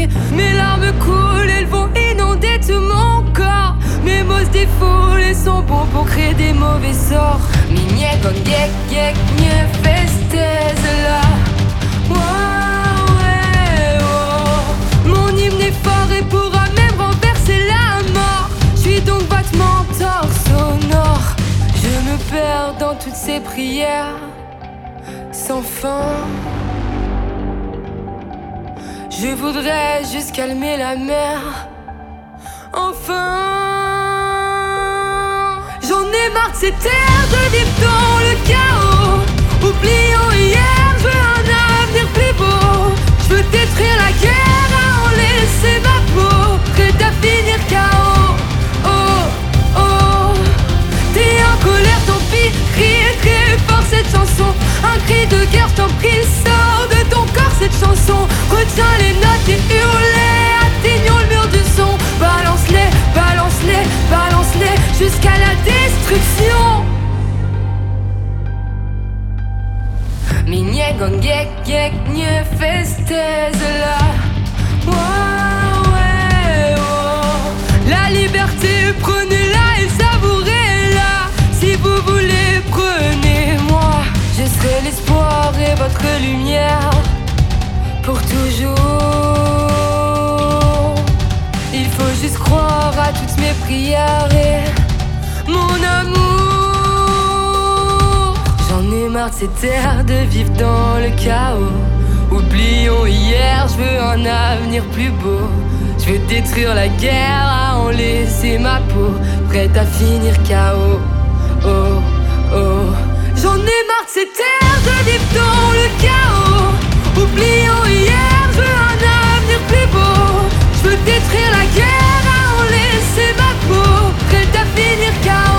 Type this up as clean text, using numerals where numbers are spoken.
Mes larmes coulent, elles vont inonder tout mon corps. Mes mots se défoulent et sont bons pour créer des mauvais sorts. Minye gongek yek nye festez là. Mon hymne est fort et pourra même renverser la mort. Je suis donc votre mentor sonore. Je me perds dans toutes ces prières sans fin. Je voudrais juste calmer la mer. Enfin, j'en ai marre de ces terres de vivre dans le chaos. Oublions hier, je veux un avenir plus beau. Je veux détruire la guerre à en laisser ma peau. Prête à finir KO. Oh, oh. T'es en colère, tant pis. Crie très fort cette chanson. Un cri de guerre, je t'en prie. Sors de ton corps cette chanson. Retiens les notes et hurle-les. Atteignons le mur du son. Balance-les, balance-les, balance-les jusqu'à la destruction. Minye gongek yek nye festez là. Ouais, oh. La liberté, prenez-la et savourez-la. Si vous voulez, prenez-moi. Je serai l'espoir et votre lumière pour toujours. Il faut juste croire à toutes mes prières et mon amour. J'en ai marre de ces terres, de vivre dans le chaos. Oublions hier, je veux un avenir plus beau. Je veux détruire la guerre, à en laisser ma peau. Prête à finir KO. Oh, oh. J'en ai marre de ces terres, de vivre dans le chaos. Oublions hier, je veux un avenir plus beau. Je veux détruire la guerre, à en laisser ma peau. Prête à finir KO.